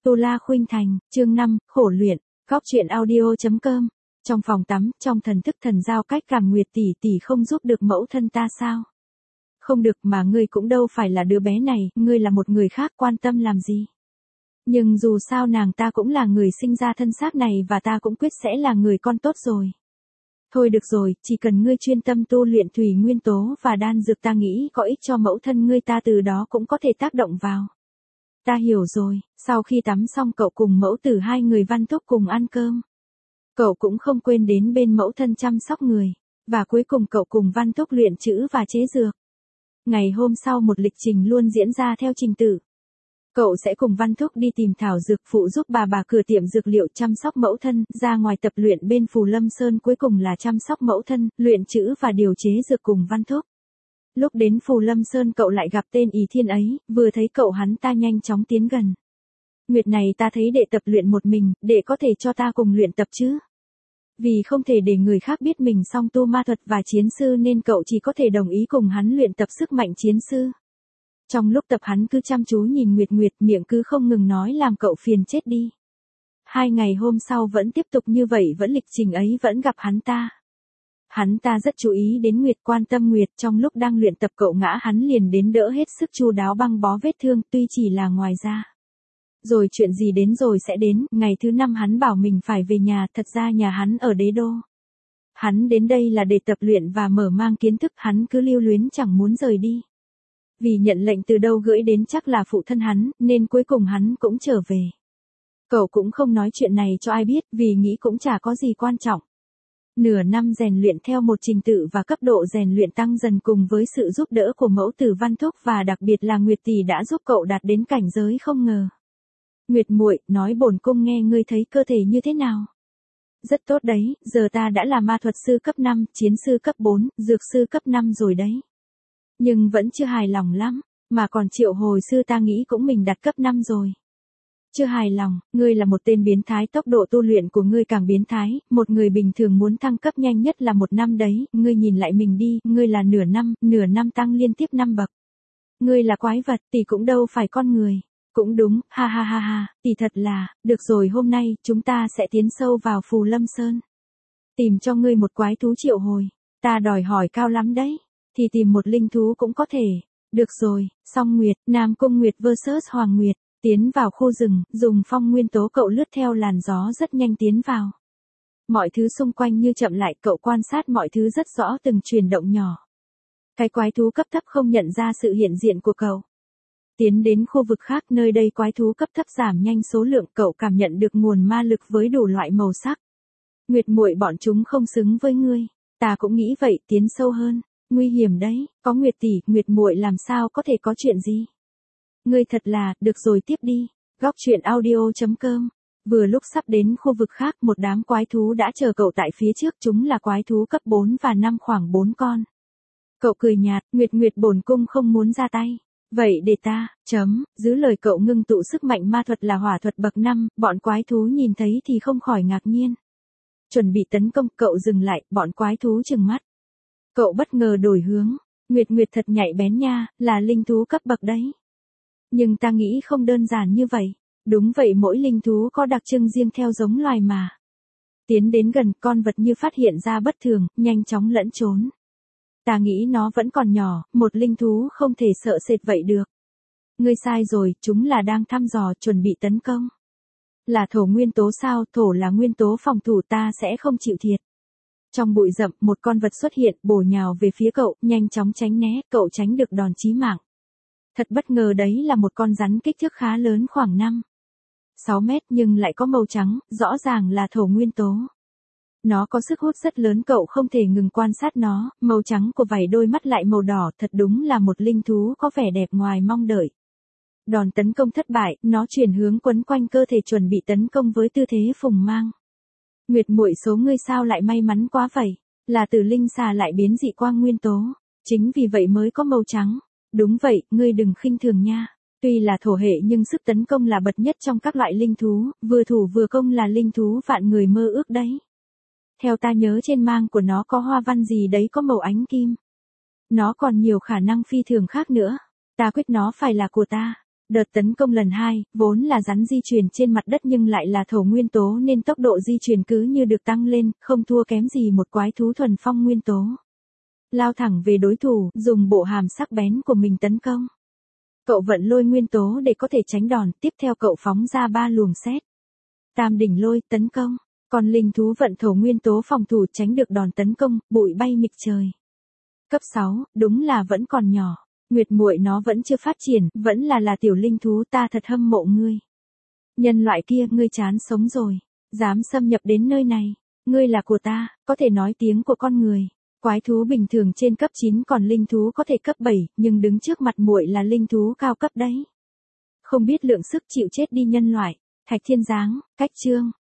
Tu La Khuynh Thành, chương 5, khổ luyện, góc truyện audio.com. Trong phòng tắm, trong thần thức thần giao cách cảm Nguyệt tỷ tỷ không giúp được mẫu thân ta sao? Không được, mà ngươi cũng đâu phải là đứa bé này, ngươi là một người khác, quan tâm làm gì? Nhưng dù sao nàng ta cũng là người sinh ra thân xác này và ta cũng quyết sẽ là người con tốt rồi. Thôi được rồi, chỉ cần ngươi chuyên tâm tu luyện thủy nguyên tố và đan dược, ta nghĩ có ích cho mẫu thân ngươi, ta từ đó cũng có thể tác động vào. Ta hiểu rồi. Sau khi tắm xong, cậu cùng mẫu tử hai người Văn Thúc cùng ăn cơm. Cậu cũng không quên đến bên mẫu thân chăm sóc người. Và cuối cùng cậu cùng Văn Thúc luyện chữ và chế dược. Ngày hôm sau một lịch trình luôn diễn ra theo trình tự. Cậu sẽ cùng Văn Thúc đi tìm thảo dược, phụ giúp bà cửa tiệm dược liệu chăm sóc mẫu thân, ra ngoài tập luyện bên Phù Lâm Sơn, cuối cùng là chăm sóc mẫu thân, luyện chữ và điều chế dược cùng Văn Thúc. Lúc đến Phù Lâm Sơn cậu lại gặp tên Ý Thiên ấy, vừa thấy cậu hắn ta nhanh chóng tiến gần. Nguyệt này, ta thấy đệ tập luyện một mình, đệ có thể cho ta cùng luyện tập chứ? Vì không thể để người khác biết mình song tu ma thuật và chiến sư nên cậu chỉ có thể đồng ý cùng hắn luyện tập sức mạnh chiến sư. Trong lúc tập hắn cứ chăm chú nhìn Nguyệt, miệng cứ không ngừng nói làm cậu phiền chết đi. 2 ngày hôm sau vẫn tiếp tục như vậy, vẫn lịch trình ấy, vẫn gặp hắn ta. Hắn ta rất chú ý đến Nguyệt, quan tâm Nguyệt, trong lúc đang luyện tập cậu ngã hắn liền đến đỡ hết sức chu đáo băng bó vết thương, tuy chỉ là ngoài da. Rồi chuyện gì đến rồi sẽ đến, ngày thứ 5 hắn bảo mình phải về nhà, thật ra nhà hắn ở Đế Đô. Hắn đến đây là để tập luyện và mở mang kiến thức, hắn cứ lưu luyến chẳng muốn rời đi. Vì nhận lệnh từ đâu gửi đến chắc là phụ thân hắn, nên cuối cùng hắn cũng trở về. Cậu cũng không nói chuyện này cho ai biết, vì nghĩ cũng chả có gì quan trọng. Nửa năm rèn luyện theo một trình tự và cấp độ rèn luyện tăng dần cùng với sự giúp đỡ của mẫu tử Văn Thúc và đặc biệt là Nguyệt tỷ đã giúp cậu đạt đến cảnh giới không ngờ. Nguyệt muội, nói bổn cung nghe, ngươi thấy cơ thể như thế nào? Rất tốt đấy, giờ ta đã là ma thuật sư cấp 5, chiến sư cấp 4, dược sư cấp 5 rồi đấy. Nhưng vẫn chưa hài lòng lắm, mà còn Triệu hồi sư ta nghĩ cũng mình đạt cấp 5 rồi. Chưa hài lòng, ngươi là một tên biến thái, tốc độ tu luyện của ngươi càng biến thái, một người bình thường muốn thăng cấp nhanh nhất là 1 năm đấy, ngươi nhìn lại mình đi, ngươi là nửa năm tăng liên tiếp 5 bậc. Ngươi là quái vật, tỷ cũng đâu phải con người. Cũng đúng, ha ha ha ha, tỷ thật là, được rồi, hôm nay, chúng ta sẽ tiến sâu vào Phù Lâm Sơn. Tìm cho ngươi một quái thú triệu hồi, ta đòi hỏi cao lắm đấy, thì tìm một linh thú cũng có thể. Được rồi, Song Nguyệt, Nam Cung Nguyệt vs Hoàng Nguyệt. Tiến vào khu rừng, dùng phong nguyên tố cậu lướt theo làn gió rất nhanh tiến vào. Mọi thứ xung quanh như chậm lại, cậu quan sát mọi thứ rất rõ, từng chuyển động nhỏ. Cái quái thú cấp thấp không nhận ra sự hiện diện của cậu. Tiến đến khu vực khác, nơi đây quái thú cấp thấp giảm nhanh số lượng, cậu cảm nhận được nguồn ma lực với đủ loại màu sắc. Nguyệt muội, bọn chúng không xứng với ngươi. Ta cũng nghĩ vậy, tiến sâu hơn. Nguy hiểm đấy, có Nguyệt tỷ, Nguyệt muội làm sao có thể có chuyện gì? Ngươi thật là, được rồi, tiếp đi. Góc truyện audio.com. Vừa lúc sắp đến khu vực khác, một đám quái thú đã chờ cậu tại phía trước, chúng là quái thú cấp 4 và 5, khoảng 4 con. Cậu cười nhạt, Nguyệt, bổn cung không muốn ra tay. Vậy để ta, giữ lời cậu ngưng tụ sức mạnh ma thuật là hỏa thuật bậc 5, bọn quái thú nhìn thấy thì không khỏi ngạc nhiên. Chuẩn bị tấn công, cậu dừng lại, bọn quái thú trừng mắt. Cậu bất ngờ đổi hướng, Nguyệt thật nhạy bén nha, là linh thú cấp bậc đấy. Nhưng ta nghĩ không đơn giản như vậy. Đúng vậy, mỗi linh thú có đặc trưng riêng theo giống loài mà. Tiến đến gần, con vật như phát hiện ra bất thường, nhanh chóng lẫn trốn. Ta nghĩ nó vẫn còn nhỏ, một linh thú không thể sợ sệt vậy được. Ngươi sai rồi, chúng là đang thăm dò, chuẩn bị tấn công. Là thổ nguyên tố sao? Thổ là nguyên tố phòng thủ, ta sẽ không chịu thiệt. Trong bụi rậm, một con vật xuất hiện, bổ nhào về phía cậu, nhanh chóng tránh né, cậu tránh được đòn chí mạng. Thật bất ngờ, đấy là một con rắn kích thước khá lớn, khoảng 5-6 mét, nhưng lại có màu trắng, rõ ràng là thổ nguyên tố. Nó có sức hút rất lớn, cậu không thể ngừng quan sát nó, màu trắng của vảy đôi mắt lại màu đỏ, thật đúng là một linh thú có vẻ đẹp ngoài mong đợi. Đòn tấn công thất bại, nó chuyển hướng quấn quanh cơ thể chuẩn bị tấn công với tư thế phùng mang. Nguyệt muội, số ngươi sao lại may mắn quá vậy, là từ linh xà lại biến dị quang nguyên tố, chính vì vậy mới có màu trắng. Đúng vậy, ngươi đừng khinh thường nha. Tuy là thổ hệ nhưng sức tấn công là bậc nhất trong các loại linh thú, vừa thủ vừa công là linh thú vạn người mơ ước đấy. Theo ta nhớ trên mang của nó có hoa văn gì đấy có màu ánh kim. Nó còn nhiều khả năng phi thường khác nữa. Ta quyết nó phải là của ta. Đợt tấn công lần 2, vốn là rắn di chuyển trên mặt đất nhưng lại là thổ nguyên tố nên tốc độ di chuyển cứ như được tăng lên, không thua kém gì một quái thú thuần phong nguyên tố. Lao thẳng về đối thủ, dùng bộ hàm sắc bén của mình tấn công. Cậu vận lôi nguyên tố để có thể tránh đòn, tiếp theo cậu phóng ra 3 luồng sét. Tam đỉnh lôi, tấn công. Còn linh thú vận thổ nguyên tố phòng thủ tránh được đòn tấn công, bụi bay mịt trời. Cấp 6, đúng là vẫn còn nhỏ. Nguyệt muội nó vẫn chưa phát triển, vẫn là tiểu linh thú, ta thật hâm mộ ngươi. Nhân loại kia, ngươi chán sống rồi. Dám xâm nhập đến nơi này. Ngươi là của ta, có thể nói tiếng của con người. Quái thú bình thường trên cấp 9 còn linh thú có thể cấp 7, nhưng đứng trước mặt muội là linh thú cao cấp đấy. Không biết lượng sức chịu chết đi nhân loại. Thạch Thiên Giáng, cách chương.